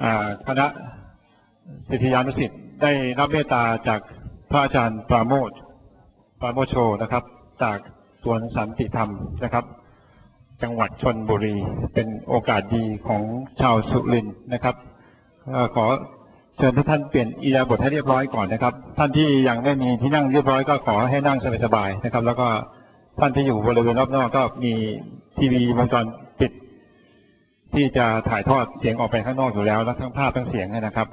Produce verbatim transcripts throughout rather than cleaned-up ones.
คณะศิษยานุศิษย์ได้รับเมตตาจากพระอาจารย์ปราโมทย์ปราโมชโชนะครับจากสวนสันติธรรมนะครับจังหวัดชลบุรีเป็นโอกาสดีของชาวสุรินทร์นะครับขอเชิญทุกท่านเปลี่ยนอิริยาบถให้เรียบร้อยก่อนนะครับท่านที่ยังไม่มีที่นั่งเรียบร้อยก็ขอให้นั่งสบายๆนะครับแล้วก็ท่านที่อยู่บริเวณรอบนอกก็มีทีวีวงจรปิดที่จะถ่ายทอดเสียงออกไปข้างนอกอยู่แล้วและทั้งภาพทั้งเสียงนะครับ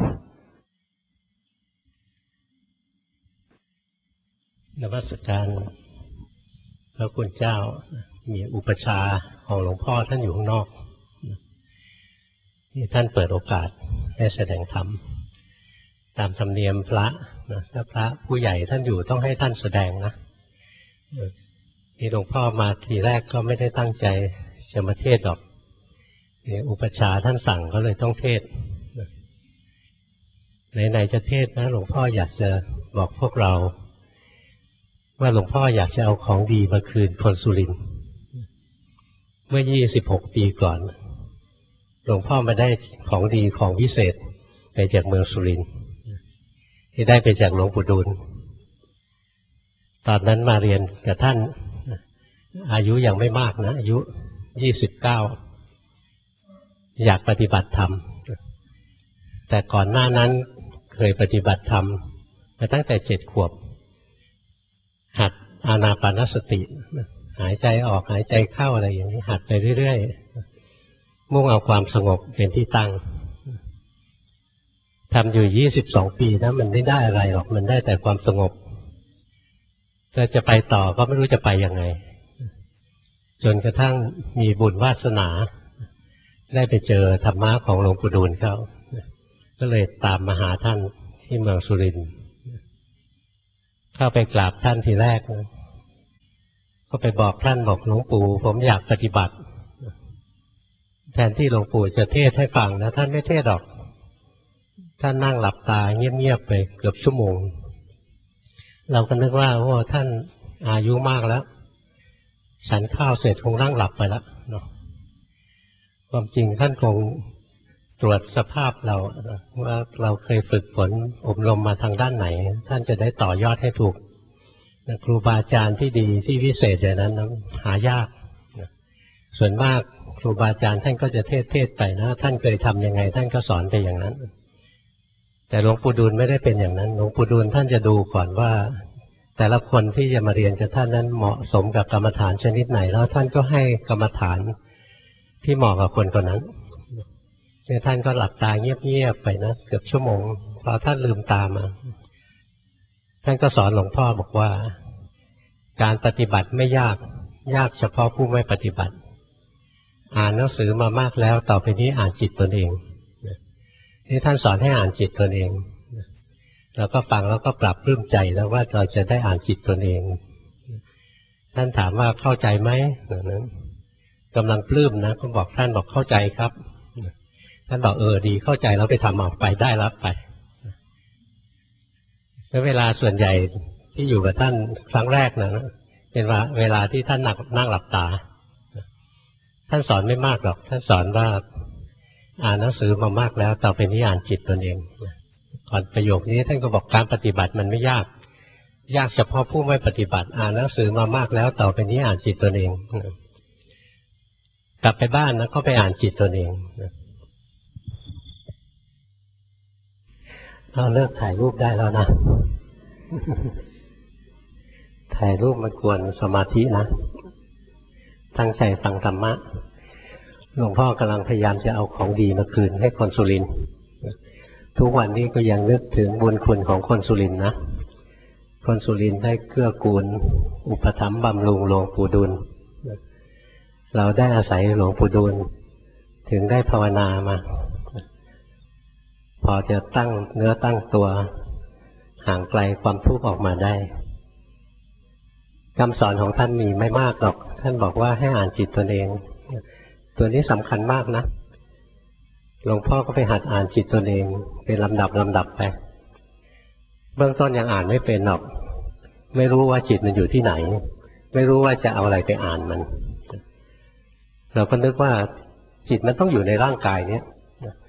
นมัสการพระคุณเจ้ามีอุปชาของหลวงพ่อท่านอยู่ข้างนอกที่ท่านเปิดโอกาสให้แสดงธรรมตามธรรมเนียมพระนะถ้าพระผู้ใหญ่ท่านอยู่ต้องให้ท่านแสดงนะที่หลวงพ่อมาทีแรกก็ไม่ได้ตั้งใจจะมาเทศหรอกอุปชาท่านสั่งก็เลยต้องเทศไหนๆจะเทศนะหลวงพ่ออยากจะบอกพวกเราว่าหลวงพ่ออยากจะเอาของดีมาคืนคนสุรินทร์เมื่อยี่สิบหกปีก่อนหลวงพ่อมาได้ของดีของวิเศษไปจากเมืองสุรินทร์ที่ได้ไปจากหลวงปู่ดูลตอนนั้นมาเรียนกับท่านอายุยังไม่มากนะอายุยี่สิบเก้าอยากปฏิบัติธรรมแต่ก่อนหน้านั้นเคยปฏิบัติธรรมมาตั้งแต่เจ็ดขวบหัดอานาปานสติหายใจออกหายใจเข้าอะไรอย่างนี้หัดไปเรื่อยๆมุ่งเอาความสงบเป็นที่ตั้งทำอยู่ยี่สิบสองปีนะมันไม่ได้อะไรหรอกมันได้แต่ความสงบถ้าจะไปต่อก็ไม่รู้จะไปยังไงจนกระทั่งมีบุญวาสนาได้ไปเจอธรรมะของหลวงปู่ดูลเขาก็เลยตามมาหาท่านที่เมืองสุรินทร์เข้าไปกราบท่านทีแรกก็ไปบอกท่านบอกหลวงปู่ผมอยากปฏิบัติแทนที่หลวงปู่จะเทศให้ฟังนะท่านไม่เทศหรอกท่านนั่งหลับตาเงียบๆไปเกือบชั่วโมงเราก็นึกว่าโอ้ท่านอายุมากแล้วฉันข้าวเสร็จคงนั่งหลับไปแล้วเนาะความจริงท่านคงตรวจสภาพเราว่าเราเคยฝึกฝนอบรมมาทางด้านไหนท่านจะได้ต่อยอดให้ถูกครูบาอาจารย์ที่ดีที่วิเศษอย่างนั้นหายากส่วนมากครูบาอาจารย์ท่านก็จะเทศเทศไปนะท่านเคยทำยังไงท่านก็สอนไปอย่างนั้นแต่หลวงปู่ดูลไม่ได้เป็นอย่างนั้นหลวงปู่ดูลท่านจะดูก่อนว่าแต่ละคนที่จะมาเรียนกับท่านนั้นเหมาะสมกับกรรมฐานชนิดไหนแล้วท่านก็ให้กรรมฐานที่เหมาะกับคนคนนั้นเนี่ยท่านก็หลับตาเงียบๆไปนะเกือบชั่วโมงพอท่านลืมตามาท่านก็สอนหลวงพ่อบอกว่าการปฏิบัติไม่ยากยากเฉพาะผู้ไม่ปฏิบัติอ่านหนังสือมามากแล้วต่อไปนี้อ่านจิตตนเองนี่ท่านสอนให้อ่านจิตตนเองเราก็ฟังแล้วก็ปรับปลื้มใจแล้วว่าเราจะได้อ่านจิตตนเองท่านถามว่าเข้าใจไหมนั้นกำลังปลื้มนะก็บอกท่านบอกเข้าใจครับท่านบอกเออดีเข้าใจแล้วไปทำออกไปได้รับไปแล้วเวลาส่วนใหญ่ที่อยู่กับท่านครั้งแรกนะเป็นว่าเวลาที่ท่านนั่งนั่งหลับตาท่านสอนไม่มากหรอกท่านสอนว่าอ่านหนังสือมามากแล้วต่อไปนี้อ่านจิตตนเองก่อนประโยคนี้ท่านก็บอกการปฏิบัติมันไม่ยากยากเฉพาะผู้ไม่ปฏิบัติอ่านหนังสือมามากแล้วต่อไปนี้อ่านจิตตนเองกลับไปบ้านนะก็ไปอ่านจิตตนเองเราเลิกถ่ายรูปได้แล้วนะถ่ายรูปมันกวนสมาธินะตั้งใจฟังธรรมะหลวงพ่อกำลังพยายามจะเอาของดีมาคืนให้คนสุรินทร์ทุกวันนี้ก็ยังนึกถึงบุญคุณของคนสุรินทร์นะคนสุรินทร์ได้เกื้อกูลอุปถัมภ์บำรุงหลวงปู่ดูลเราได้อาศัยหลวงปู่ดูลถึงได้ภาวนามาพอจะตั้งเนื้อตั้งตัวห่างไกลความทุกข์ออกมาได้คำสอนของท่านมีไม่มากหรอกท่านบอกว่าให้อ่านจิตตนเองตัวนี้สำคัญมากนะหลวงพ่อก็ไปหัดอ่านจิตตนเองเป็นลำดับลำดับไปเบื้องต้นยังอ่านไม่เป็นหรอกไม่รู้ว่าจิตมันอยู่ที่ไหนไม่รู้ว่าจะเอาอะไรไปอ่านมันเราก็นึกว่าจิตมันต้องอยู่ในร่างกายเนี้ย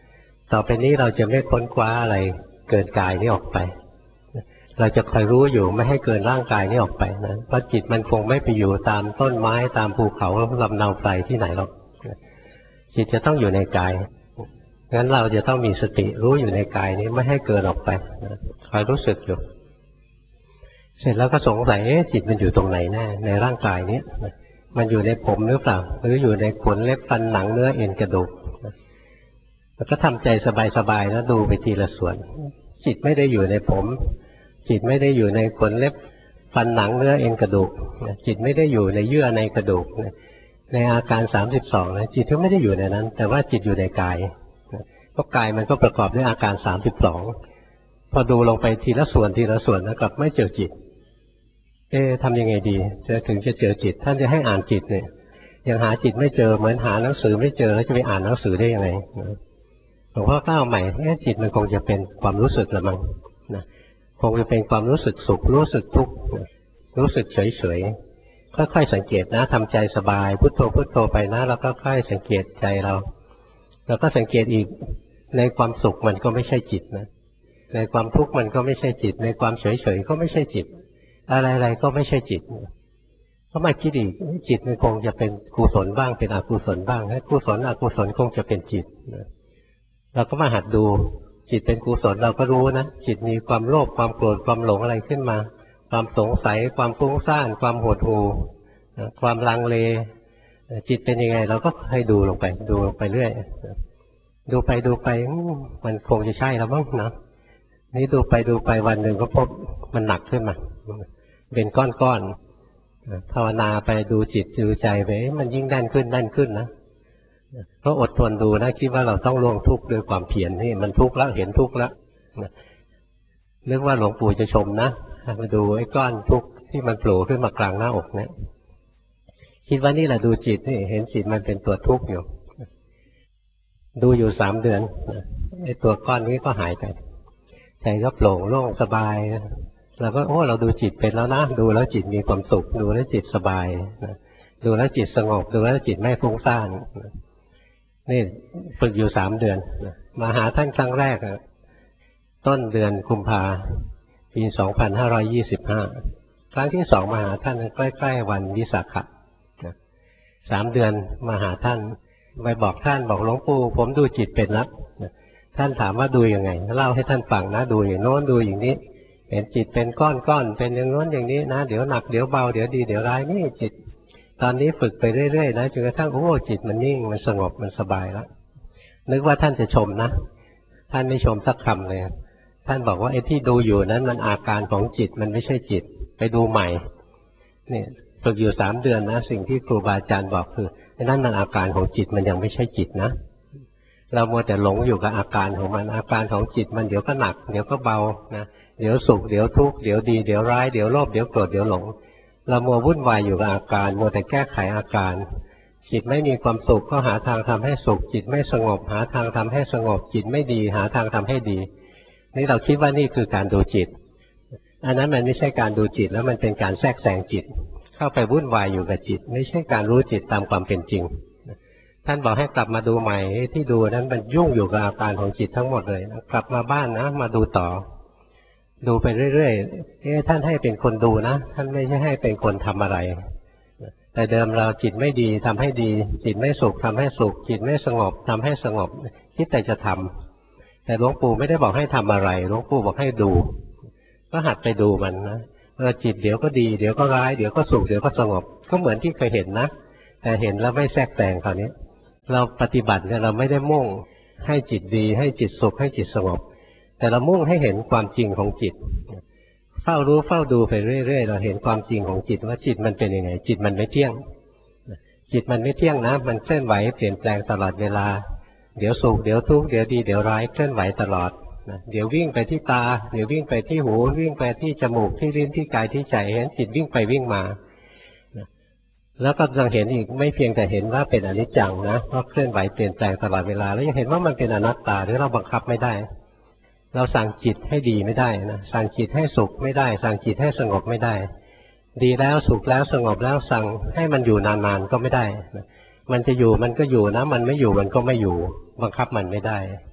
ต่อไปนี้เราจะไม่ค้นคว้าอะไรเกินกายนี้ออกไปเราจะคอยรู้อยู่ไม่ให้เกินร่างกายนี้ออกไปนะเพราะจิตมันคงไม่ไปอยู่ตามต้นไม้ตามภูเขาลำเนาไพรที่ไหนหรอกจิตจะต้องอยู่ในกายงั้นเราจะต้องมีสติรู้อยู่ในกายนี้ไม่ให้เกินออกไปนะคอยรู้สึกอยู่เสร็จแล้วก็สงสัยจิตมันอยู่ตรงไหนแน่ในร่างกายนี้มันอยู่ในผมหรือเปล่าหรืออยู่ในขนเล็บฟันหนังเนื้อเอ็นกระดูกแล้วก็ทำใจสบายๆแล้วดูไปทีละส่วนจิตไม่ได้อยู่ในผมจิตไม่ได้อยู่ในขนเล็บฟันหนังเนื้อเอ็นกระดูกจิตไม่ได้อยู่ในเยื่อในกระดูกในอาการสามสิบสองนะจิตก็ไม่ได้อยู่ในนั้นแต่ว่าจิตอยู่ในกายเพราะกายมันก็ประกอบด้วยอาการสามสิบสองพอดูลงไปทีละส่วนทีละส่วนแล้วกลับไม่เจอจิตเอ๊ะทำยังไงดีจะถึงจะเจอจิตท่านจะให้อ่านจิตเนี่ยยังหาจิตไม่เจอเหมือนหาหนังสือไม่เจอแล้วจะไปอ่านหนังสือได้ยังไงหลวงพ่อก้าวใหม่เนี่ยจิตมันคงจะเป็นความรู้สึกละมั้งนะคงจะเป็นความรู้สึกสุขรู้สึกทุกข์รู้สึกเฉยเฉยค่อยๆสังเกตนะทำใจสบายพุทโธพุทโธไปนะแล้วก็ค่อยสังเกตใจเราแล้วก็สังเกตอีกในความสุขมันก็ไม่ใช่จิตนะในความทุกข์มันก็ไม่ใช่จิตในความเฉยเฉยก็ไม่ใช่จิตอะไรๆก็ไม่ใช่จิตก็มาคิดอีกจิตมันคงจะเป็นกุศลบ้างเป็นอกุศลบ้างให้กุศลอกุศลคงจะเป็นจิตเราก็มาหัดดูจิตเป็นกุศลเราก็รู้นะจิตมีความโลภความโกรธความหลงอะไรขึ้นมาความสงสัยความฟุ้งซ่านความหดหู่ความลังเลจิตเป็นยังไงเราก็ให้ดูลงไปดูลงไปเรื่อยดูไปดูไปมันคงจะใช่แล้วมั้งนะนี่ดูไปดูไปวันหนึ่งก็พบมันหนักขึ้นมาเป็นก้อนๆภาวนาไปดูจิตดูใจไปมันยิ่งแน่นขึ้นแน่นขึ้นนะก็อดทนดูนะคิดว่าเราต้องล่วงทุกข์ด้วยความเพียรนี่มันทุกข์แล้วเห็นทุกข์แล้วนึกว่าหลวงปู่จะชมนะมาดูไอ้ก้อนทุกข์ที่มันโผล่ขึ้นมากลางหน้าอกเนี่ยคิดว่านี่แหละดูจิตนี่เห็นจิตมันเป็นตัวทุกข์อยู่ดูอยู่สามเดือนไอ้ตัวก้อนนี้ก็หายไปใจก็โปร่งโล่งสบายเราก็โอ้เราดูจิตเป็นแล้วนะดูแล้วจิตมีความสุขดูแล้วจิตสบายดูแล้วจิตสงบดูแล้วจิตไม่ฟุ้งซ่านนี่ฝึกอยู่สามเดือนมาหาท่านครั้งแรกต้นเดือนกุมภาปีสองพันห้าร้อยยี่สิบห้าครั้งที่สองมาหาท่านใกล้ๆวันวิสาขะสามเดือนมาหาท่านไปบอกท่านบอกหลวงปู่ผมดูจิตเป็นแล้วท่านถามว่าดูยังไงเล่าให้ท่านฟังนะดูอย่างโน้นดูอย่างนี้เห็นจิตเป็นก้อนๆเป็นอย่างโน้นอย่างนี้นะเดี๋ยวหนักเดี๋ยวเบาเดี๋ยวดีเดี๋ยวร้ายนี่จิตตอนนี้ฝึกไปเรื่อยๆนะจนกระทั่งโอ้จิตมันนิ่งมันสงบมันสบายแล้วนึกว่าท่านจะชมนะท่านไม่ชมสักคำเลยท่านบอกว่าไอ้ที่ดูอยู่นั้นมันอาการของจิตมันไม่ใช่จิตไปดูใหม่นี่ฝึกอยู่สามเดือนนะสิ่งที่ครูบาอาจารย์บอกคือไอ้นั่นมันอาการของจิตมันยังไม่ใช่จิตนะเรามัวแต่หลงอยู่กับอาการของมันอาการของจิตมันเดี๋ยวก็หนักเดี๋ยวก็เบานะเดี๋ยวสุขเดี๋ยวทุกข์เดี๋ยวดีเดี๋ยวร้ายเดี๋ยวโลภเดี๋ยวโกรธเดี๋ยวหลงเรามัววุ่นวายอยู่กับอาการมัวแต่แก้ไขอาการจิตไม่มีความสุขก็หาทางทำให้สุขจิตไม่สงบหาทางทำให้สงบจิตไม่ดีหาทางทำให้ดีนี่เราคิดว่านี่คือการดูจิตอันนั้นมันไม่ใช่การดูจิตแล้วมันเป็นการแทรกแซงจิตเข้าไปวุ่นวายอยู่กับจิตไม่ใช่การรู้จิตตามความเป็นจริงท่านบอกให้กลับมาดูใหม่ที่ดูนั้นมันยุ่งอยู่กับอาการของจิตทั้งหมดเลยกลับมาบ้านนะมาดูต่อดูไปเรื่อยๆเอ๊ะท่านให้เป็นคนดูนะท่านไม่ใช่ให้เป็นคนทำอะไรแต่เดิมเราจิตไม่ดีทำให้ดีจิตไม่สุขทำให้สุขจิตไม่สงบทำให้สงบคิดแต่จะทำแต่หลวงปู่ไม่ได้บอกให้ทำอะไรหลวงปู่บอกให้ดูก็หัดไปดูมันนะเออจิตเดี๋ยวก็ดีเดี๋ยวก็ร้ายเดี๋ยวก็สุขเดี๋ยวก็สงบก็เหมือนที่เคยเห็นนะแต่เห็นแล้วไม่แทรกแซงคราวนี้เราปฏิบัติเนี่ยเราไม่ได้มุ่งให้จิตดีให้จิตสุขให้จิตสงบแต่เรามุ่งให้เห็นความจริงของจิตเฝ้ารู้เฝ้าดูไปเรื่อยๆเราเห็นความจริงของจิตว่าจิตมันเป็นยังไงจิตมันไม่เที่ยงจิตมันไม่เที่ยงนะมันเคลื่อนไหวเปลี่ยนแปลงตลอดเวลาเดี๋ยวสุขเดี๋ยวทุกข์เดี๋ยวดีเดี๋ยวร้ายเคลื่อนไหวตลอดเดี๋ยววิ่งไปที่ตาเดี๋ยววิ่งไปที่หูวิ่งไปที่จมูกที่ลิ้นที่กายที่ใจเห็นจิตวิ่งไปวิ่งมาแล้วก็ยังเห็นอีกไม่เพียงแต่เห็นว่าเป็นอนิจจังนะเพราะเคลื่อนไหวเปลี่ยนแปลงตลอดเวลาแล้วยังเห็นว่ามันเป็นอนัตตาหรือเราบังคับไม่ได้เราสั่งจิตให้ดีไม่ได้นะสั่งจิตให้สุขไม่ได้สั่งจิตให้สงบไม่ได้ดีแล้วสุขแล้วสงบแล้วสั่งให้มันอยู่นานๆก็ไม่ได้มันจะอยู่มันก็อยู่นะมันไม่อยู่มันก็ไม่อยู่บังคับมันไม่ได้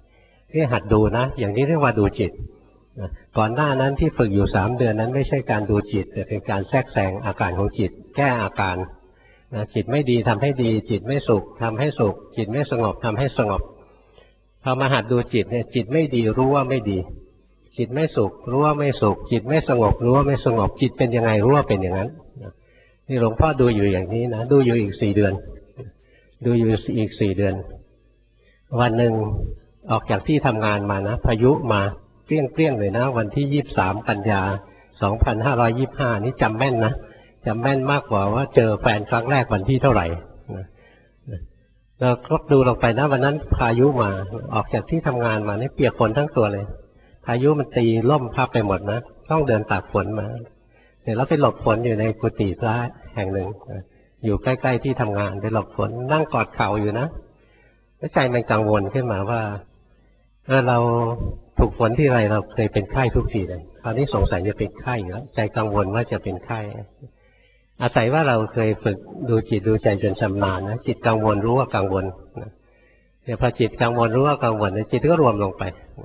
ที่หัดดูนะอย่างนี้เรียกว่าดูจิตก่อนหน้านั้นที่ฝึกอยู่สามเดือนนั้นไม่ใช่การดูจิตแต่เป็นการแทรกแซงอาการของจิตแก้อาการนะจิตไม่ดีทำให้ดีจิตไม่สุขทำให้สุขจิตไม่สงบทำให้สงบพอมาหัดดูจิตเนี่ยจิตไม่ดีรู้ว่าไม่ดีจิตไม่สุขรู้ว่าไม่สุขจิตไม่สงบรู้ว่าไม่สงบจิตเป็นยังไงรู้ว่าเป็นอย่างนั้นนี่หลวงพ่อดูอยู่อย่างนี้นะดูอยู่อีกสี่เดือนดูอยู่อีกสี่เดือนวันหนึ่งออกจากที่ทำงานมานะพายุมาเปรี้ยงเปรี้ยงเลยนะวันที่ยี่สิบสามกันยาสองพันห้าร้อยยี่สิบห้านี่จำแม่นนะจำแม่นมากกว่าว่าเจอแฟนครั้งแรกวันที่เท่าไหร่เราครบดูลงไปนะวันนั้นพายุมาออกจากที่ทำงานมานี่เปียกฝนทั้งตัวเลยพายุมันตีล่มพับไปหมดนะต้องเดินตากฝนมาเสร็จแล้วไปหลบฝนอยู่ในกุฏิพระแห่งหนึ่งอยู่ใกล้ๆที่ทำงานไปหลบฝนนั่งกอดเข่าอยู่นะแล้วใจมันกังวลขึ้นมาว่าเออเราถูกฝนที่ไรเราเคยเป็นไข้ทุกทีเลยคราวนี้สงสัยจะเป็นไข้แล้วใจกังวลว่าจะเป็นไข้อาศัยว่าเราเคยฝึกดูจิตดูใจจนชำนาญนะจิตกังวลรู้ว่ากังวลเนี่ยพอจิตกังวลรู้ว่ากังวลจิตก็รวมลงไป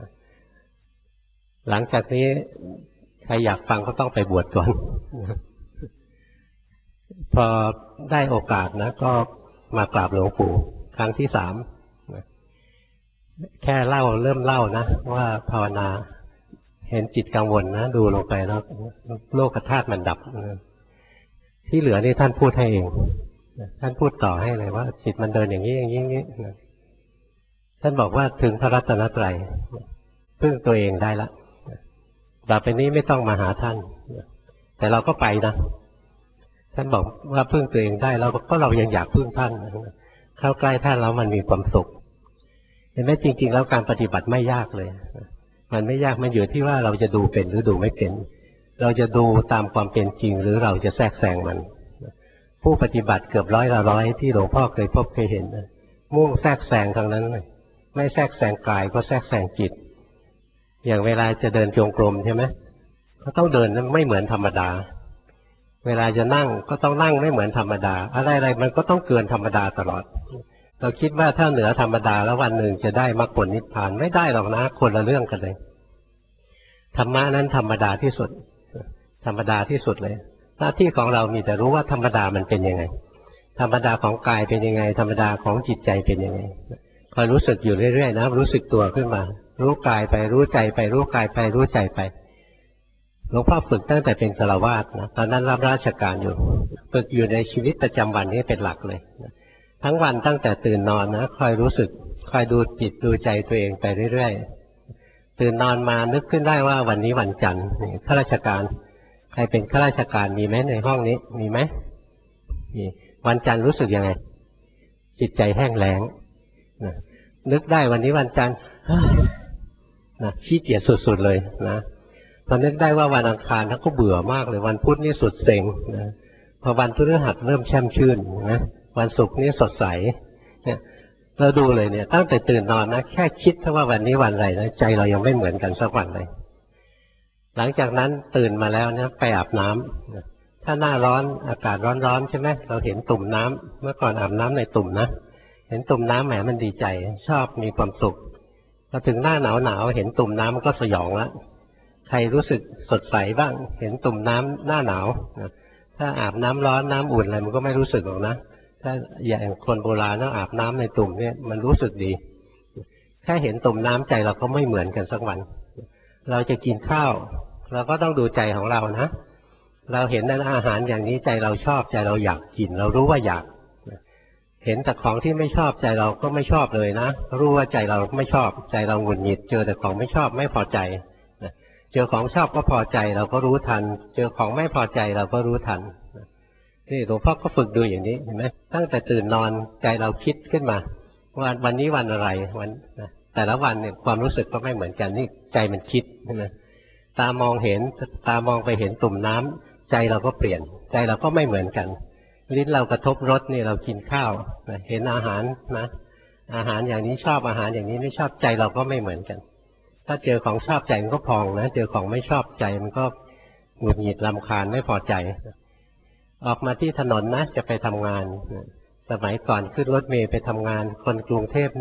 หลังจากนี้ใครอยากฟังก็ต้องไปบวชก่อนพอได้โอกาสนะก็มากราบหลวงปู่ครั้งที่สามแค่เล่าเริ่มเล่านะว่าภาวนาเห็นจิตกังวลนะดูลงไปแล้วโลกธาตุมันดับที่เหลือนี่ท่านพูดให้เองท่านพูดต่อให้เลยว่าจิตมันเดินอย่างนี้อย่างนี้อย่างนี้ท่านบอกว่าถึงพระรัตนตรัยพึ่งตัวเองได้ละต่อไปนี้ไม่ต้องมาหาท่านแต่เราก็ไปนะท่านบอกว่าพึ่งตัวเองได้เราก็เรายังอยากพึ่งท่านเข้าใกล้ท่านแล้วมันมีความสุขเห็นไหมจริงๆแล้วการปฏิบัติไม่ยากเลยมันไม่ยากมันอยู่ที่ว่าเราจะดูเป็นหรือดูไม่เป็นเราจะดูตามความเป็นจริงหรือเราจะแทรกแซงมันผู้ปฏิบัติเกือบร้อยละร้อยที่หลวงพ่อเคยพบเคยเห็นมุ่งแทรกแซงทางนั้นเลยไม่แทรกแซงกายก็แทรกแซงจิตอย่างเวลาจะเดินจงกรมใช่ไหมก็ต้องเดินไม่เหมือนธรรมดาเวลาจะนั่งก็ต้องนั่งไม่เหมือนธรรมดาอะไรๆมันก็ต้องเกินธรรมดาตลอดเราคิดว่าถ้าเหนือธรรมดาแล้ววันหนึ่งจะได้มรรคผลนิพพานไม่ได้หรอกนะคนละเรื่องกันเลยธรรมะนั้นธรรมดาที่สุดธรรมดาที่สุดเลยหน้าที่ของเรามีแต่รู้ว่าธรรมดามันเป็นยังไงธรรมดาของกายเป็นยังไงธรรมดาของจิตใจเป็นยังไงคอยรู้สึกอยู่เรื่อยๆนะรู้สึกตัวขึ้นมารู้กายไปรู้ใจไปรู้กายไปรู้ใจไปหลวงพ่อฝึกตั้งแต่เป็นฆราวาสนะตอนนั้นรับราชการอยู่ฝึกอยู่ในชีวิตประจำวันนี้เป็นหลักเลยทั้งวันตั้งแต่ตื่นนอนนะคอยรู้สึกคอยดูจิตดูใจตัวเองไปเรื่อยๆตื่นนอนมานึกขึ้นได้ว่าวันนี้วันจันทร์ข้าราชการใครเป็นข้าราชการมีไหมในห้องนี้มีไหมมีวันจันทร์รู้สึกยังไงจิตใจแห้งแล้งนะนึกได้วันนี้วันจันทร์นะขี้เกียจสุดๆเลยนะพอนึกได้ว่าวันอังคารเขาก็เบื่อมากเลยวันพุธนี่สุดเซ็งนะพอวันพฤหัสเริ่มแช่มชื่นนะวันศุกร์นี่สดใสเนี่ยเราดูเลยเนี่ยตั้งแต่ตื่นนอนนะแค่คิดว่าวันนี้วันอะไรนะใจเรายังไม่เหมือนกันสักวันเลยหลังจากนั้นตื่นมาแล้วเนี่ยไปอาบน้ำถ้าหน้าร้อนอากาศร้อนๆใช่ไหมเราเห็นตุ่มน้ำเมื่อก่อนอาบน้ำในตุ่มนะเห็นตุ่มน้ำแหมมันดีใจชอบมีความสุขพอถึงหน้าหนาวหนาวเห็นตุ่มน้ำมันก็สยองแล้วใครรู้สึกสดใสบ้างเห็นตุ่มน้ำหน้าหนาวถ้าอาบน้ำร้อนน้ำอุ่นอะไรมันก็ไม่รู้สึกหรอกนะถ้าอย่างคนโบราณต้องอาบน้ำในตุ่มเนี่ยมันรู้สึกดีแค่เห็นตุ่มน้ำใจเราก็ไม่เหมือนกันสักวันเราจะกินข้าวเราก็ต้องดูใจของเรานะเราเห็นนั้นอาหารอย่างนี้ใจเราชอบใจเราอยากกินเรารู้ว่าอยากเห็นแต่ของที่ไม่ชอบใจเราก็ไม่ชอบเลยนะรู้ว่าใจเราไม่ชอบใจเราหงุดหงิดเจอแต่ของไม่ชอบไม่พอใจเจอของชอบก็พอใจเราก็รู้ทันเจอของไม่พอใจเราก็รู้ทันนี่หลวงพ่อก็ฝึกดูอย่างนี้เห็นไหมตั้งแต่ตื่นนอนใจเราคิดขึ้นมาว่าวันนี้วันอะไรวันแต่ละวันเนี่ยความรู้สึกก็ไม่เหมือนกันนี่ใจมันคิดใช่ไหมตามองเห็นตามองไปเห็นตุ่มน้ำใจเราก็เปลี่ยนใจเราก็ไม่เหมือนกันลิ้นเรากระทบรสนี่เรากินข้าวเห็นอาหารนะอาหารอย่างนี้ชอบอาหารอย่างนี้ไม่ชอบใจเราก็ไม่เหมือนกันถ้าเจอของชอบใจมันก็พองนะเจอของไม่ชอบใจมันก็หงุดหงิดรำคาญไม่พอใจออกมาที่ถนนนะจะไปทำงานสมัยก่อนขึ้นรถเมล์ไปทำงานคนกรุงเทพเนี่ย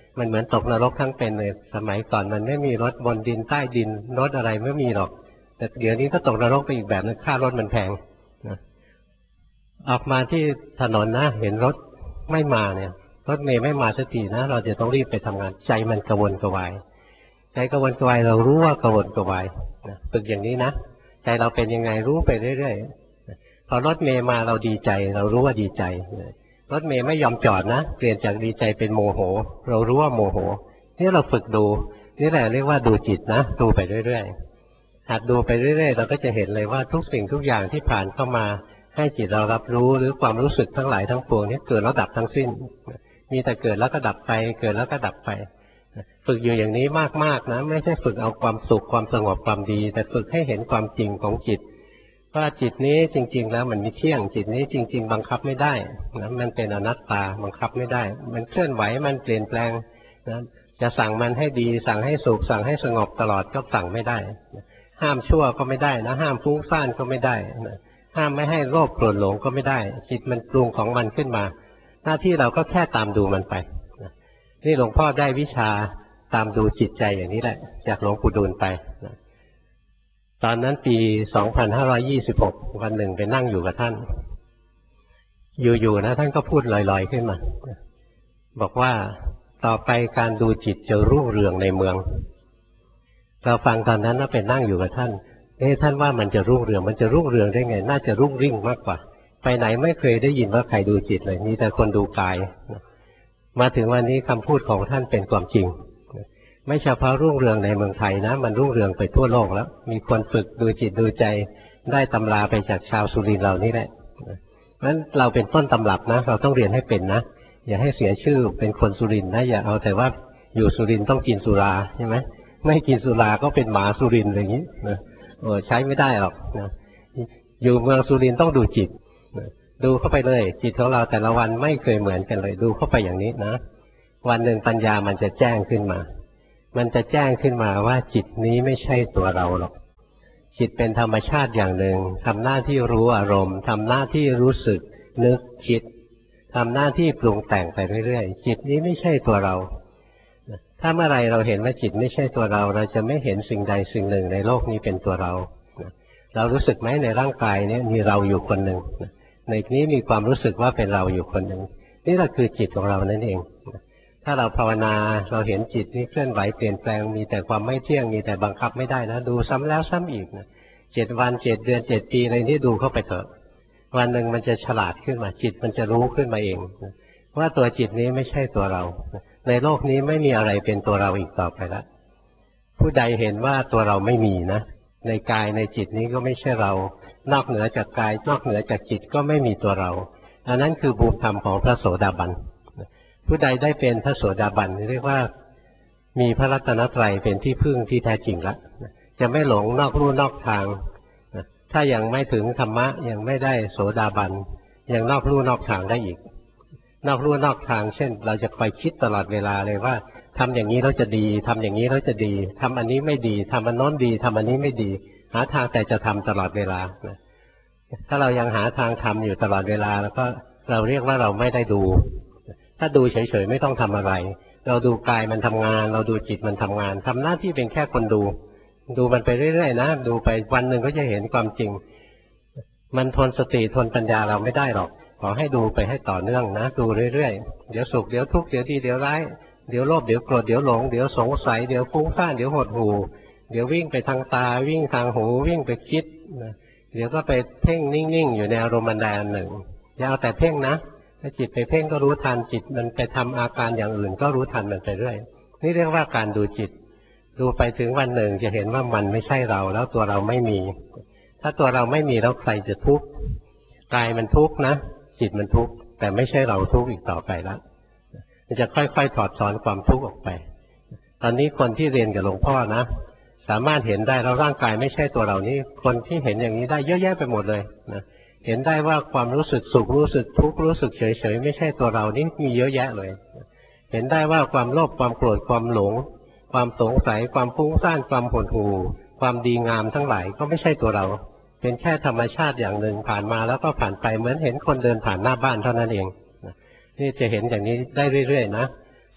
มันเหมือนตกนรกทั้งเป็นเลยสมัยก่อนมันไม่มีรถบนดินใต้ดินรถอะไรไม่มีหรอกแต่เดี๋ยวนี้ก็ตกนรกไปอีกแบบนึงค่ารถมันแพงนะออกมาที่ถนนนะเห็นรถไม่มาเนี่ยรถเมย์ไม่มาสักทีนะเราจะต้องรีบไปทำงานใจมันกระวนกระวายใจกระวนกระวายเรารู้ว่ากระวนกระวายนะฝึกอย่างนี้นะใจเราเป็นยังไงรู้ไปเรื่อยๆพอรถเมย์มาเราดีใจเรารู้ว่าดีใจรถเมย์ไม่ยอมจอดนะเปลี่ยนจากดีใจเป็นโมโหเรารู้ว่าโมโหนี่เราฝึกดูนี่แหละเรียกว่าดูจิตนะดูไปเรื่อยๆหัดดูไปเรื่อยๆเราก็จะเห็นเลยว่าทุกสิ่งทุกอย่างที่ผ่านเข้ามาให้จิตเรารับรู้หรือความรู้สึกทั้งหลายทั้งปวงนี้เกิดแล้วดับทั้งสิ้นมีแต่เกิดแล้วก็ดับไปเกิดแล้วก็ดับไปฝึกอยู่อย่างนี้มากๆนะไม่ใช่ฝึกเอาความสุขความสงบความดีแต่ฝึกให้เห็นความจริงของจิตว่าจิตนี้จริงๆแล้วมันไม่เที่ยงจิตนี้จริงๆบังคับไม่ได้นะมันเป็นอนัตตาบังคับไม่ได้มันเคลื่อนไหวมันเปลี่ยนแปลงนะจะสั่งมันให้ดีสั่งให้สุขสั่งให้สงบตลอดก็สั่งไม่ได้ห้ามชั่วก็ไม่ได้นะห้ามฟุ้งซ่านก็ไม่ได้นะห้ามไม่ให้โลภโกรธหลงก็ไม่ได้จิตมันปรุงของมันขึ้นมาหน้าที่เราก็แค่ตามดูมันไปนะนี่หลวงพ่อได้วิชาตามดูจิตใจอย่างนี้แหละจากหลวงปู่ดูลไปนะตอนนั้นปีสองพันห้าร้อยยี่สิบหกวันหนึ่งไปนั่งอยู่กับท่านอยู่ๆนะท่านก็พูดลอยๆขึ้นมาบอกว่าต่อไปการดูจิตจะรุ่งเรืองในเมืองเราฟังตอนนั้นนะไปนั่งอยู่กับท่านเอ๊ะท่านว่ามันจะรุ่งเรืองมันจะรุ่งเรืองได้ไงน่าจะรุ่งริ่งมากกว่าไปไหนไม่เคยได้ยินว่าใครดูจิตเลยมีแต่คนดูกายมาถึงวันนี้คำพูดของท่านเป็นความจริงไม่เฉพาะรุ่งเรืองในเมืองไทยนะมันรุ่งเรืองไปทั่วโลกแล้วมีคนฝึกดูจิตดูใจได้ตำราไปจากชาวสุรินทร์เรานี่แหละนั้นเราเป็นต้นตำรับนะเราต้องเรียนให้เป็นนะอย่าให้เสียชื่อเป็นคนสุรินทร์นะอย่าเอาแต่ว่าอยู่สุรินทร์ต้องกินสุราใช่ไหมไม่กินสุราก็เป็นหมาสุรินทร์อย่างนี้นะโอ้ใช้ไม่ได้หรอกนะอยู่เมืองสุรินทร์ต้องดูจิตนะดูเข้าไปเลยจิตของเราแต่ละวันไม่เคยเหมือนกันเลยดูเข้าไปอย่างนี้นะวันหนึ่งปัญญามันจะแจ้งขึ้นมามันจะแจ้งขึ้นมาว่าจิตนี้ไม่ใช่ตัวเราหรอกจิตเป็นธรรมชาติอย่างหนึ่งทำหน้าที่รู้อารมณ์ทำหน้าที่รู้สึกนึกคิดทำหน้าที่ปรุงแต่งไปเรื่อยๆจิตนี้ไม่ใช่ตัวเราถ้าเมื่อไรเราเห็นว่าจิตไม่ใช่ตัวเราเราจะไม่เห็นสิ่งใดสิ่งหนึ่งในโลกนี้เป็นตัวเราเรารู้สึกไหมในร่างกายนี้มีเราอยู่คนหนึ่งในนี้มีความรู้สึกว่าเป็นเราอยู่คนหนึ่งนี่แหละคือจิตของเรานั่นเองถ้าเราภาวนาเราเห็นจิตนี้เคลื่อนไหวเปลี่ยนแปลงมีแต่ความไม่เที่ยงมีแต่บังคับไม่ได้นะดูซ้ำแล้วซ้ำอีกนะเจ็ดวันเจ็ดเดือนเจ็ดปีอะไรนี้ดูเข้าไปเถอะวันหนึ่งมันจะฉลาดขึ้นมาจิตมันจะรู้ขึ้นมาเองว่าตัวจิตนี้ไม่ใช่ตัวเราในโลกนี้ไม่มีอะไรเป็นตัวเราอีกต่อไปแล้วผู้ใดเห็นว่าตัวเราไม่มีนะในกายในจิตนี้ก็ไม่ใช่เรานอกเหนือจากกายนอกเหนือจากจิตก็ไม่มีตัวเราอันนั้นคือภูมิธรรมของพระโสดาบันผู้ใดได้เป็นพระโสดาบันเรียกว่ามีพระรัตนตรัยเป็นที่พึ่งที่แท้จริงแล้วจะไม่หลงนอกลู่นอกทางถ้ายังไม่ถึงธรรมะยังไม่ได้โสดาบันยังนอกลู่นอกทางได้อีกนอกลู่นอกทางเช่นเราจะคอยคิดตลอดเวลาเลยว่าทำอย่างนี้เราจะดีทำอย่างนี้เราจะดีทำอันนี้ไม่ดีทำอันโน้นดีทำอันนี้ไม่ดีหาทางแต่จะทำตลอดเวลาถ้าเรายังหาทางทำอยู่ตลอดเวลาแล้วก็เราเรียกว่าเราไม่ได้ดูถ้าดูเฉยๆไม่ต้องทำอะไรเราดูกายมันทำงานเราดูจิตมันทำงานทำหน้าที่เป็นแค่คนดูดูมันไปเรื่อยๆนะดูไปวันหนึ่งก็จะเห็นความจริงมันทนสติทนปัญญาเราไม่ได้หรอกขอให้ดูไปให้ต่อเนื่องนะดูเรื่อยๆเดี๋ยวสุขเดี๋ยวทุกข์เดี๋ยวดีเดี๋ยวร้ายเดี๋ยวโลภเดี๋ยวโกรธเดี๋ยวหลงเดี๋ยวสงสัยเดี๋ยวฟุ้งซ่านเดี๋ยวหดหู่เดี๋ยววิ่งไปทางตาวิ่งทางหูวิ่งไปคิดเดี๋ยวก็ไปเพ่งนิ่งๆอยู่ในอารมณ์ใดอันหนึ่งอย่าเอาแต่เพ่งนะถ้าจิตไปเพ่งก็รู้ทันจิตมันไปทำอาการอย่างอื่นก็รู้ทันมันไปเรื่อยนี่เรียกว่าการดูจิตดูไปถึงวันหนึ่งจะเห็นว่ามันไม่ใช่เราแล้วตัวเราไม่มีถ้าตัวเราไม่มีแล้วใครจะทุกข์กายมันทุกข์นะจิตมันทุกข์แต่ไม่ใช่เราทุกข์อีกต่อไปแล้วมันจะค่อยๆถอดถอนความทุกข์ออกไปตอนนี้คนที่เรียนกับหลวงพ่อนะสามารถเห็นได้แล้วร่างกายไม่ใช่ตัวเรานี้คนที่เห็นอย่างนี้ได้เยอะแยะไปหมดเลยนะเห็นได้ว่าความรู้สึกสุขรู้สึกทุกข์รู้สึกเฉยๆไม่ใช่ตัวเรานี่มีเยอะแยะเลยเห็นได้ว่าความโลภความโกรธความหลงความสงสัยความฟุ้งซ่านความหดหู่ความดีงามทั้งหลายก็ไม่ใช่ตัวเราเป็นแค่ธรรมชาติอย่างหนึ่งผ่านมาแล้วก็ผ่านไปเหมือนเห็นคนเดินผ่านหน้าบ้านเท่านั้นเองนี่จะเห็นอย่างนี้ได้เรื่อยๆนะ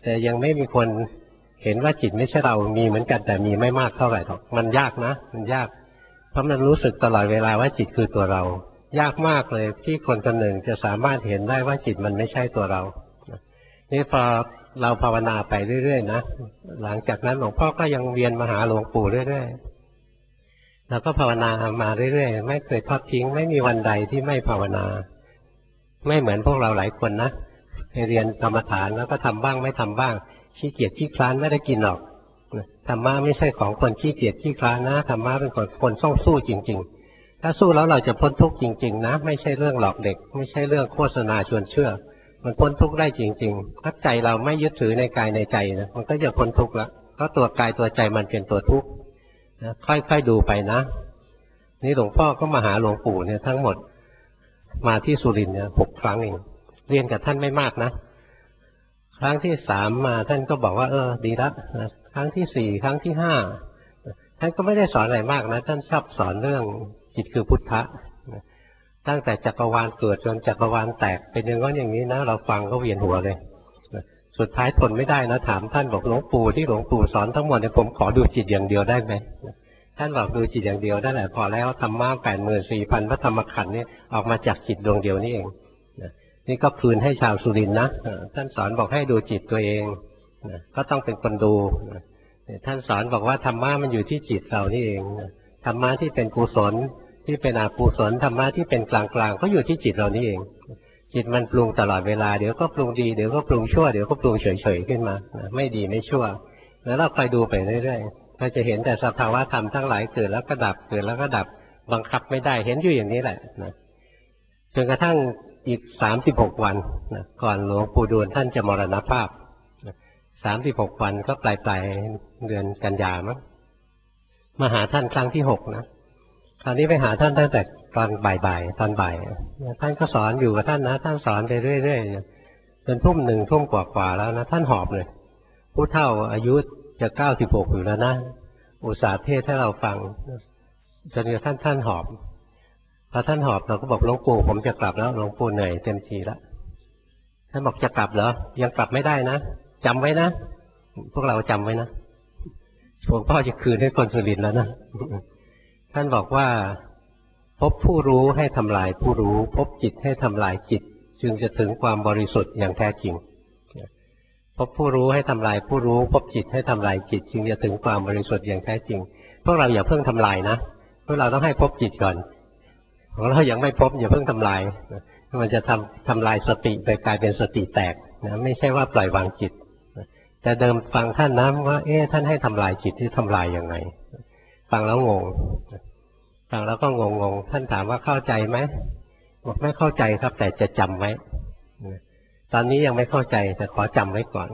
แต่ยังไม่มีคนเห็นว่าจิตไม่ใช่เรามีเหมือนกันแต่มีไม่มากเท่าไหร่หรอกมันยากนะมันยากเพราะมันรู้สึกตลอดเวลาว่าจิตคือตัวเรายากมากเลยที่คนคนหนึ่งจะสามารถเห็นได้ว่าจิตมันไม่ใช่ตัวเรานี่พอเราภาวนาไปเรื่อยๆนะหลังจากนั้นหลวงพ่อก็ยังเวียนมาหาหลวงปู่เรื่อยๆเราก็ภาวนามาเรื่อยๆไม่เคยทอดทิ้งไม่มีวันใดที่ไม่ภาวนาไม่เหมือนพวกเราหลายคนนะไปเรียนกรรมฐานแล้วก็ทำบ้างไม่ทำบ้างขี้เกียจขี้คลานไม่ได้กินหรอกธรรมะไม่ใช่ของคนขี้เกียจขี้คลานนะธรรมะเป็นของคนต้องสู้จริงๆถ้าสู้แล้วเราจะพ้นทุกข์จริงๆนะไม่ใช่เรื่องหลอกเด็กไม่ใช่เรื่องโฆษณาชวนเชื่อมันพ้นทุกข์ได้จริงๆถ้าใจเราไม่ยึดถือในกายในใจนะมันก็จะพ้นทุกข์ละเพราะตัวกายตัวใจมันเป็นตัวทุกข์นะค่อยๆดูไปนะนี่หลวงพ่อก็มาหาหลวงปู่เนี่ยทั้งหมดมาที่สุรินทร์เนี่ยหกครั้งเองเรียนกับท่านไม่มากนะครั้งที่สามมาท่านก็บอกว่าเออดีละครั้งที่สี่ครั้งที่ห้าท่านก็ไม่ได้สอนอะไรมากนะท่านชอบสอนเรื่องจิตคือพุทธะตั้งแต่จักรวาลเกิดจนจักรวาลแตกเป็นอย่างนั้นอย่างนี้นะเราฟังก็เวียนหัวเลยสุดท้ายทนไม่ได้นะถามท่านบอกหลวงปู่ที่หลวงปู่สอนทั้งหมดเนี่ยผมขอดูจิตอย่างเดียวได้ไหมท่านบอกดูจิตอย่างเดียวได้แหละพอแล้วธรรมะแปดหมื่นสี่พันพระธรรมขันธ์นี่ออกมาจากจิตดวงเดียวนี่เองนี่ก็คืนให้ชาวสุรินทร์นะท่านสอนบอกให้ดูจิตตัวเองก็ต้องเป็นคนดูท่านสอนบอกว่าธรรมะมันอยู่ที่จิตเรานี่เองธรรมะที่เป็นกุศลที่เป็นอกุศลธรรมะที่เป็นกลางๆก็อยู่ที่จิตเรานี่เองจิตมันปรุงตลอดเวลาเดี๋ยวก็ปรุงดีเดี๋ยวก็ปรุงชั่วเดี๋ยวก็ปรุงเฉยๆขึ้นมาไม่ดีไม่ชั่วแล้วเราคอยดูไปเรื่อยๆเราจะเห็นแต่สภาวะธรรมทั้งหลายเกิดแล้วก็ดับเกิดแล้วก็ดับบังคับไม่ได้เห็นอยู่อย่างนี้แหละนะจนกระทั่งอีกสามสิบหกวันนะก่อนหลวงปู่ดูลท่านจะมรณภาพสามสิบหกวันก็ปลายปลายเดือนกันยามั้งมาหาท่านครั้งที่หกนะคราวนี้ไปหาท่านตั้งแต่ตอนบ่ายๆตอนบ่ายท่านก็สอนอยู่กับท่านนะท่านสอนไปเรื่อยๆจนทุ่มหนึ่งทุ่มกว่าๆแล้วนะท่านหอบเลยผู้เฒ่าอายุจะเก้าสิบหกอยู่แล้วนะอุตส่าห์เทศให้เราฟังจนกระทั่งท่านหอบพอท่านหอบเราก็บอกหลวงปู่ผมจะกลับแล้วหลวงปู่เหนื่อยเต็มทีแล้วท่านบอกจะกลับเหรอยังกลับไม่ได้นะจำไว้นะพวกเราจำไว้นะหลวงพ่อจะคืนให้คนสุรินทร์แล้วนะท่านบอกว่าพบผู้รู้ให้ทำลายผู้รู้พบจิตให้ทำลายจิตจึงจะถึงความบริสุทธิ์อย่างแท้จริงพบผู้รู้ให้ทำลายผู้รู้พบจิตให้ทำลายจิตจึงจะถึงความบริสุทธิ์อย่างแท้จริงพวกเราอย่าเพิ่งทำลายนะพวกเราต้องให้พบจิตก่อนของเรายังไม่พบอย่าเพิ่งทำลายมันจะทำทำลายสติไปกลายเป็นสติแตกนะไม่ใช่ว่าปล่อยวางจิตแต่เดิมฟังท่านนะว่าเอ๊ะท่านให้ทำลายจิตที่ทำลายยังไงฟังแล้วงงฟังแล้วก็งงงท่านถามว่าเข้าใจไหมบอกไม่เข้าใจครับแต่จะจำไว้ตอนนี้ยังไม่เข้าใจแต่ขอจำไว้ก่อน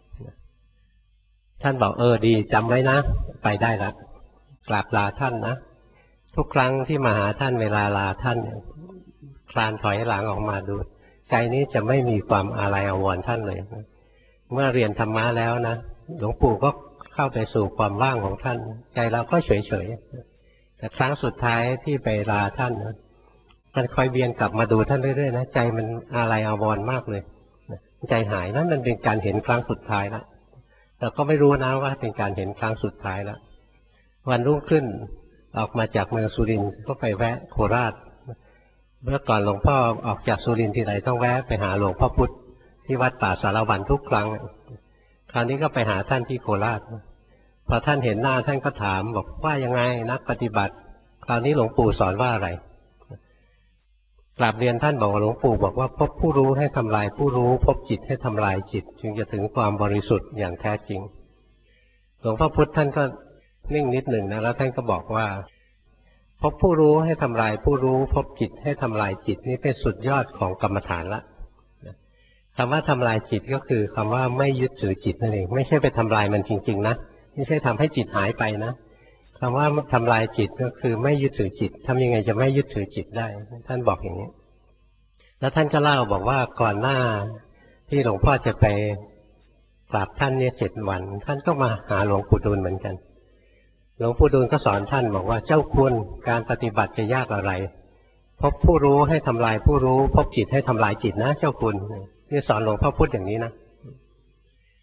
ท่านบอกเออดีจำไว้นะไปได้แล้วกราบลาท่านนะทุกครั้งที่มาหาท่านเวลาลาท่านคลานถอยหลังออกมาดูใจนี้จะไม่มีความอาลัยอาวรณ์ท่านเลยเมื่อเรียนธรรมะแล้วนะหลวงปู่ก็เข้าไปสู่ความว่างของท่านใจเราก็เฉยๆแต่ครั้งสุดท้ายที่ไปลาท่านนะมันคอยเวียนกลับมาดูท่านเรื่อยๆนะใจมันอาลัยอาวรณ์มากเลยใจหายนั่นมันเป็นการเห็นครั้งสุดท้ายแล้วแต่ก็ไม่รู้นะว่าเป็นการเห็นครั้งสุดท้ายแล้ววันรุ่งขึ้นออกมาจากเมืองสุรินทร์ก็ไปแวะโคราชเมื่อก่อนหลวงพ่อออกจากสุรินทร์ทีไรต้องแวะไปหาหลวงพ่อพุธที่วัดป่าสารวันทุกครั้งคราวนี้ก็ไปหาท่านที่โคราชพอท่านเห็นหน้าท่านก็ถามบอกว่ายังไงนักปฏิบัติคราวนี้หลวงปู่สอนว่าอะไรกราบเรียนท่านบอกว่าหลวงปู่บอกว่าพบผู้รู้ให้ทำลายผู้รู้พบจิตให้ทำลายจิตจึงจะถึงความบริสุทธิ์อย่างแท้จริงหลวงพ่อพุธท่านก็นิ่งนิดหนึ่งนะแล้วท่านก็บอกว่าพบผู้รู้ให้ทำลายผู้รู้พบจิตให้ทำลายจิตนี่เป็นสุดยอดของกรรมฐานละคำว่าทำลายจิตก็คือคำว่าไม่ยึดถือจิตนั่นเองไม่ใช่ไปทำลายมันจริงๆนะไม่ใช่ทำให้จิตหายไปนะคำว่าทำลายจิตก็คือไม่ยึดถือจิตทำยังไงจะไม่ยึดถือจิตได้ท่านบอกอย่างนี้แล้วท่านก็เล่าบอกว่าก่อนหน้าที่หลวงพ่อจะไปกราบท่านเนี่ยเจ็ดวันท่านก็มาหาหลวงปู่ดูลเหมือนกันหลวงปู่ดูลก็สอนท่านบอกว่าเจ้าคุณการปฏิบัติจะยากอะไรพบผู้รู้ให้ทำลายผู้รู้พบจิตให้ทำลายจิตนะเจ้าคุณนี่สอนหลวงพ่อพูดอย่างนี้นะ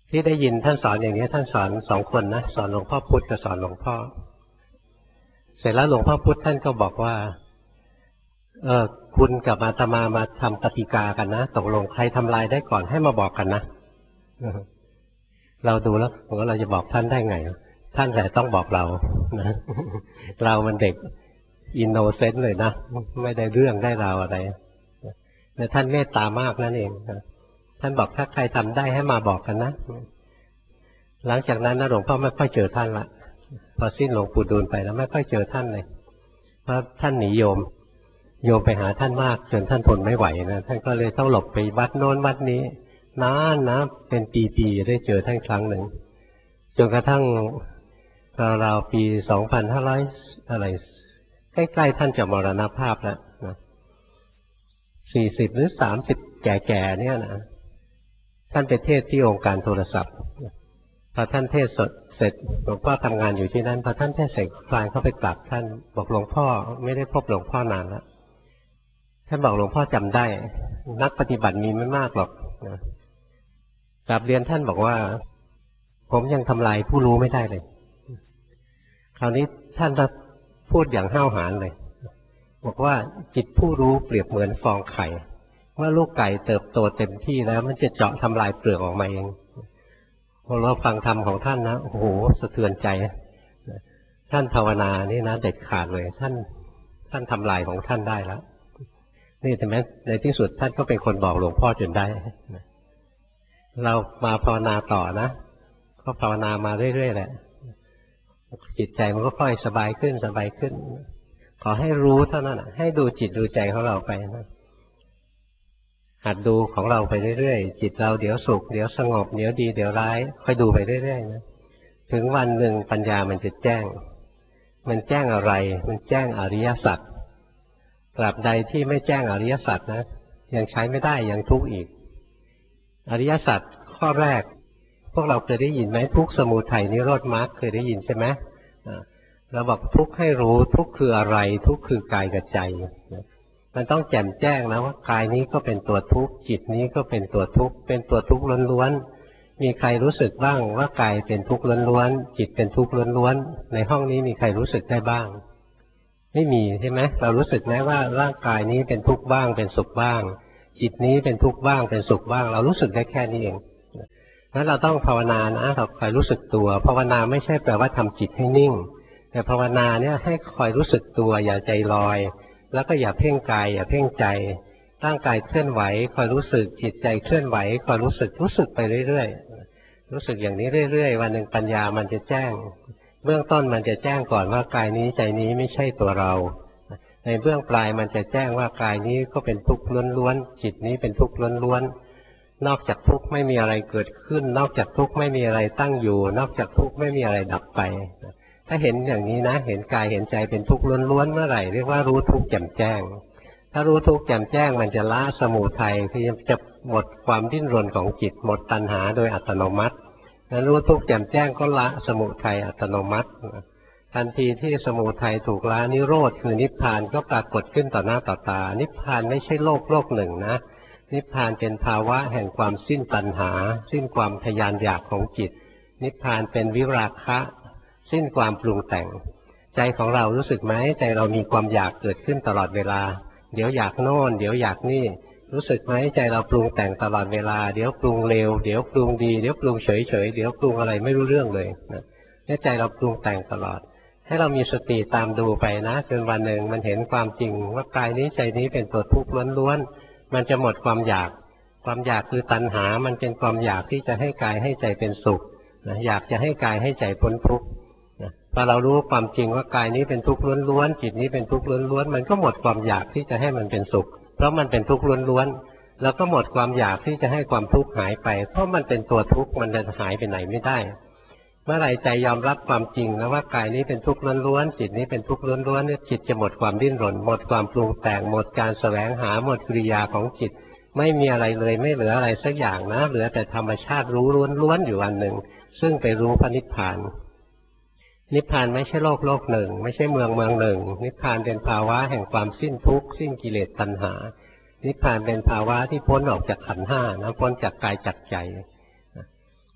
ที่ได้ยินท่านสอนอย่างนี้ท่านสอนสองคนนะสอนหลวงพ่อพุธกับสอนหลวงพ่อเสร็จแล้วหลวงพ่อพุธท่านก็บอกว่าเออคุณกับอาตมามาทำกติกากันนะตกลงใครทำลายได้ก่อนให้มาบอกกันนะเราดูแล้วว่าเราจะบอกท่านได้ไงท่านแต่ต้องบอกเรานะเรามันเด็กอินโนเซนต์เลยนะไม่ได้เรื่องได้ราวอะไรแต่ท่านเมตตามากนั่นเองนะท่านบอกถ้าใครทำได้ให้มาบอกกันนะหลังจากนั้นนะหลวงพ่อไม่ค่อยเจอท่านละพอสิ้นหลวงปู่ดูลไปแล้วไม่ค่อยเจอท่านเลยเพราะท่านหนีโยมโยมไปหาท่านมากจนท่านทนไม่ไหวนะท่านก็เลยต้องหลบไปวัดโน้นวัดนี้นานนะเป็นปีๆได้เจอท่านครั้งหนึ่งจนกระทั่งราวๆปีสองพันห้าร้อยอะไรใกล้ๆท่านจะมรณภาพแล้วนะสี่สิบหรือสามสิบแก่ๆเนี่ยนะท่านไปเทศที่องค์การโทรศัพท์พอท่านเทศสดเสร็จหลวงพ่อทำงานอยู่ที่นั่นพอท่านเทศเสร็จคลานเข้าไปกราบท่านบอกหลวงพ่อไม่ได้พบหลวงพ่อนานแล้วท่านบอกหลวงพ่อจำได้นักปฏิบัติมีไม่มากหรอกนะกราบเรียนท่านบอกว่าผมยังทำลายผู้รู้ไม่ได้เลยคราวนี้ท่านพูดอย่างห้าวหาญเลยบอกว่าจิตผู้รู้เปรียบเหมือนฟองไข่เมื่อลูกไก่เติบโตเต็มที่แล้วมันจะเจาะทำลายเปลือกออกมาเองพอเราฟังธรรมของท่านนะโอ้โหสะเทือนใจท่านภาวนานี่นะเด็ดขาดเลยท่านท่านทำลายของท่านได้แล้วนี่ใช่ไหมในที่สุดท่านก็เป็นคนบอกหลวงพ่อจนได้เรามาภาวนาต่อนะก็ภาวนามาเรื่อยๆแหละจิตใจมันก็ค่อยสบายขึ้นสบายขึ้นขอให้รู้เท่านั้นให้ดูจิตดูใจของเราไปนะหัดดูของเราไปเรื่อยๆจิตเราเดี๋ยวสุขเดี๋ยวสงบเดี๋ยวดีเดี๋ยวร้ายค่อยดูไปเรื่อยๆนะถึงวันหนึ่งปัญญามันจะแจ้งมันแจ้งอะไรมันแจ้งอริยสัจตราบใดที่ไม่แจ้งอริยสัจนะยังใช้ไม่ได้ยังทุกข์อีกอริยสัจข้อแรกพวกเราเคยได้ยินไหมทุกข์สมุทัยนิโรธมรรคเคยได้ยินใช่ไหมเราบอกทุกข์ให้รู้ทุกข์คืออะไรทุกข์คือกายกับใจมันต้องแจ่มแจ้งนะว่ากายนี้ก็เป็นตัวทุกข์จิตนี้ก็เป็นตัวทุกข์เป็นตัวทุกข์ล้วนๆมีใครรู้สึกบ้างว่ากายเป็นทุกข์ล้วนๆจิตเป็นทุกข์ล้วนๆในห้องนี้มีใครรู้สึกได้บ้างไม่มีใช่ไหมเรารู้สึกไหมว่าร่างกายนี้เป็นทุกข์บ้างเป็นสุขบ้างจิตนี้เป็นทุกข์บ้างเป็นสุขบ้างเรารู้สึกได้แค่นี้เองนั้นเราต้องภาวนานะเราคอยรู้สึกตัวภาวนาไม่ใช่แปลว่าทำจิตให้นิ่งแต่ภาวนาเนี่ยให้คอยรู้สึกตัวอย่าใจลอยแล้วก็อย่าเพ่งกายอย่าเพ่งใจร่างกายเคลื่อนไหวคอยรู้สึกจิตใจเคลื่อนไหวคอยรู้สึกรู้สึกไปเรื่อยๆรู้สึกอย่างนี้เรื่อยๆวันหนึ่งปัญญามันจะแจ้งเบื้องต้นมันจะแจ้งก่อนว่ากายนี้ใจนี้ไม่ใช่ตัวเราในเบื้องปลายมันจะแจ้งว่ากายนี้ก็เป็นทุกข์ล้วนๆจิตนี้เป็นทุกข์ล้วนๆนอกจากทุกข์ไม่มีอะไรเกิดขึ้นนอกจากทุกข์ไม่มีอะไรตั้งอยู่นอกจากทุกข์ไม่มีอะไรดับไปถ้าเห็นอย่างนี้นะเห็นกายเห็นใจเป็นทุกข์ล้วนๆเมื่อไหร่เรียกว่ารู้ทุกข์แจ่มแจ้งถ้ารู้ทุกข์แจ่มแจ้งมันจะละสมุทัยคือจะหมดความดิ้นรนของจิตหมดตัณหาโดยอัตโนมัตินั้นรู้ทุกข์แจ่มแจ้งก็ละสมุทัยอัตโนมัติทันทีที่สมุทัยถูกละนิโรธคือนิพพานก็ปรากฏขึ้นต่อหน้าต่อตานิพพานไม่ใช่โลกโลกหนึ่งนะนิพพานเป็นภาวะแห่งความสิ้นตัณหาสิ้นความทยานอยากของจิตนิพพานเป็นวิราคะสิ้นความปรุงแต่งใจของเรารู้สึกไหมใจเรามีความอยากเกิดขึ้นตลอดเวลาเดี๋ยวอยากโน่นเดี๋ยวอยากนี่รู้สึกไหมใจเราปรุงแต่งตลอดเวลาเดี๋ยวปรุงเร็วเดี๋ยวปรุงดีเดี๋ยวปรุงเฉยเฉยเดี๋ยวปรุงอะไรไม่รู้เรื่องเลยนะเนี่ยใจเราปรุงแต่งตลอดให้เรามีสติตามดูไปนะจนวันหนึ่งมันเห็นความจริงว่ากายนี้ใจนี้เป็นตัวทุกข์ล้วนๆมันจะหมดความอยากความอยากคือตัณหามันเป็นความอยากที่จะให้กายให้ใจเป็นสุขนะอยากจะให้กายให้ใจพ้นทุกข์พอเรารู้ความจริงว่ากายนี้เป็นทุกข์ล้วนๆจิตนี้เป็นทุกข์ล้วนๆมันก็หมดความอยากที่จะให้มันเป็นสุขเพราะมันเป็นทุกข์ล้วนๆแล้วก็หมดความอยากที่จะให้ความทุกข์หายไปเพราะมันเป็นตัวทุกข์มันจะหายไปไหนไม่ได้เมื่อไหร่ใจยอมรับความจริงนะว่ากายนี้เป็นทุกข์ล้วนๆจิตนี้เป็นทุกข์ล้วนๆเนี่ยจิตจะหมดความดิ้นรนหมดความปรุงแต่งหมดการแสวงหาหมดกิริยาของจิตไม่มีอะไรเลยไม่เหลืออะไรสักอย่างนะเหลือแต่ธรรมชาติรู้ล้วนๆอยู่อันหนึ่งซึ่งไปรู้พระนิพพานนิพพานไม่ใช่โลกโลกหนึ่งไม่ใช่เมืองเมืองหนึ่งนิพพานเป็นภาวะแห่งความสิ้นทุกข์สิ้นกิเลสตัณหานิพพานเป็นภาวะที่พ้นออกจากขันธ์ห้านะพ้นจากกายจากใจ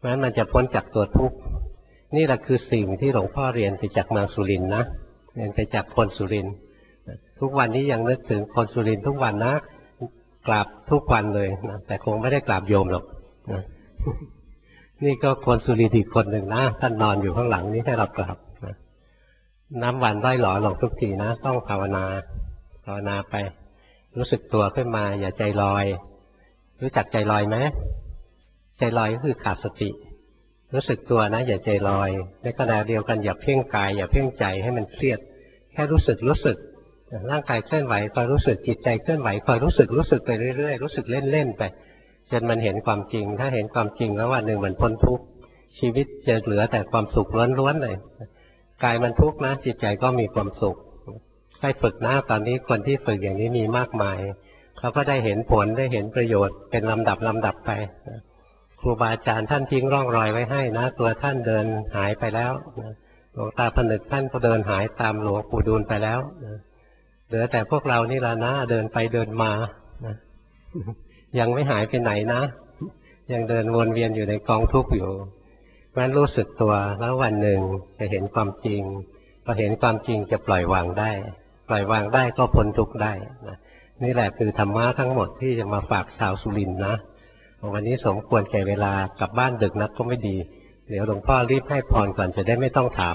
เพราะฉะนั้นมันจะพ้นจากตัวทุกข์นี่แหละคือสิ่งที่หลวงพ่อเรียนไปจากเมืองสุรินทร์นะเรียนไปจากคนสุรินทร์ทุกวันนี้ยังนึกถึงคนสุรินทร์ทุกวันนะกราบทุกวันเลยนะแต่คงไม่ได้กราบโยมหรอกนะนี่ก็คนสุรินทร์อีกคนหนึ่งนะท่านนอนอยู่ข้างหลังนี้ให้เรากราบนะน้ำหวานไหว้หล่อหลงทุกทีนะต้องภาวนาภาวนาไปรู้สึกตัวขึ้นมาอย่าใจลอยรู้จักใจลอยไหมใจลอยก็คือขาดสติรู้สึกตัวนะอย่าใจลอยในขณะเดียวกันอย่าเพ่งกายอย่าเพ่งใจให้มันเครียดแค่รู้สึกรู้สึกร่างกายเคลื่อนไหวคอยรู้สึกจิตใจเคลื่อนไหวคอยรู้สึกรู้สึกไปเรื่อยๆรู้สึกเล่นๆไปจนมันเห็นความจริงถ้าเห็นความจริงแล้ววันหนึ่งมันพ้นทุกข์ชีวิตจะเหลือแต่ความสุขล้วนๆเลยกายมันทุกข์นะจิตใจก็มีความสุขให้ฝึกนะตอนนี้คนที่ฝึกอย่างนี้มีมากมายเขาก็ได้เห็นผลได้เห็นประโยชน์เป็นลำดับลำดับไปครูบาอาจารย์ท่านทิ้งร่องรอยไว้ให้นะตัวท่านเดินหายไปแล้วหลวงตาผนึกท่านก็เดินหายตามหลวงปู่ดูลไปแล้วเหลือแต่พวกเรานี่ละนะเดินไปเดินมานะยังไม่หายไปไหนนะยังเดินวนเวียนอยู่ในกองทุกข์อยู่เพราะฉะนั้นรู้สึกตัวแล้ววันหนึ่งจะเห็นความจริงพอเห็นความจริงจะปล่อยวางได้ปล่อยวางได้ก็พ้นทุกข์ได้นะนี่แหละคือธรรมะทั้งหมดที่จะมาฝากชาวสุรินทร์นะวันนี้สมควรแก่เวลากลับบ้านดึกนักก็ไม่ดีเดี๋ยวหลวงพ่อรีบให้พรก่อนจะได้ไม่ต้องถาม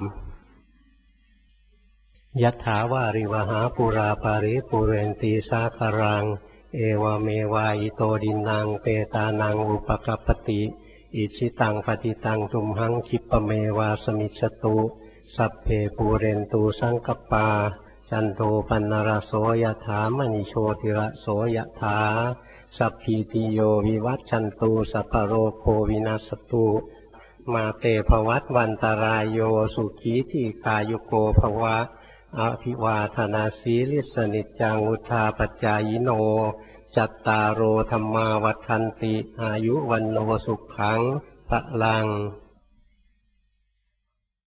ยัตถาวาริวหาปุราปาริปุเรนตีสาคารังเอวเมวายโตดินังเปตานังอุปกัปปติอิชิตังปฏิตังทุมหังคิปเมวาสมิจตุสัพเพปูเรนตูสังกปาจันโทปันนรโสยถามณิโชติระโสยถาสัพพิติโยวิวัชชันตุสัพพโรโควินาศตุมาเตภวัตวันตรายโยสุขีทีกายุโกภวะอภิวาทนาสีลิสนิจจังอุทาปจายโนจัตตารโอธรรมาวัฏันติอายุวันโนสุขังพลัง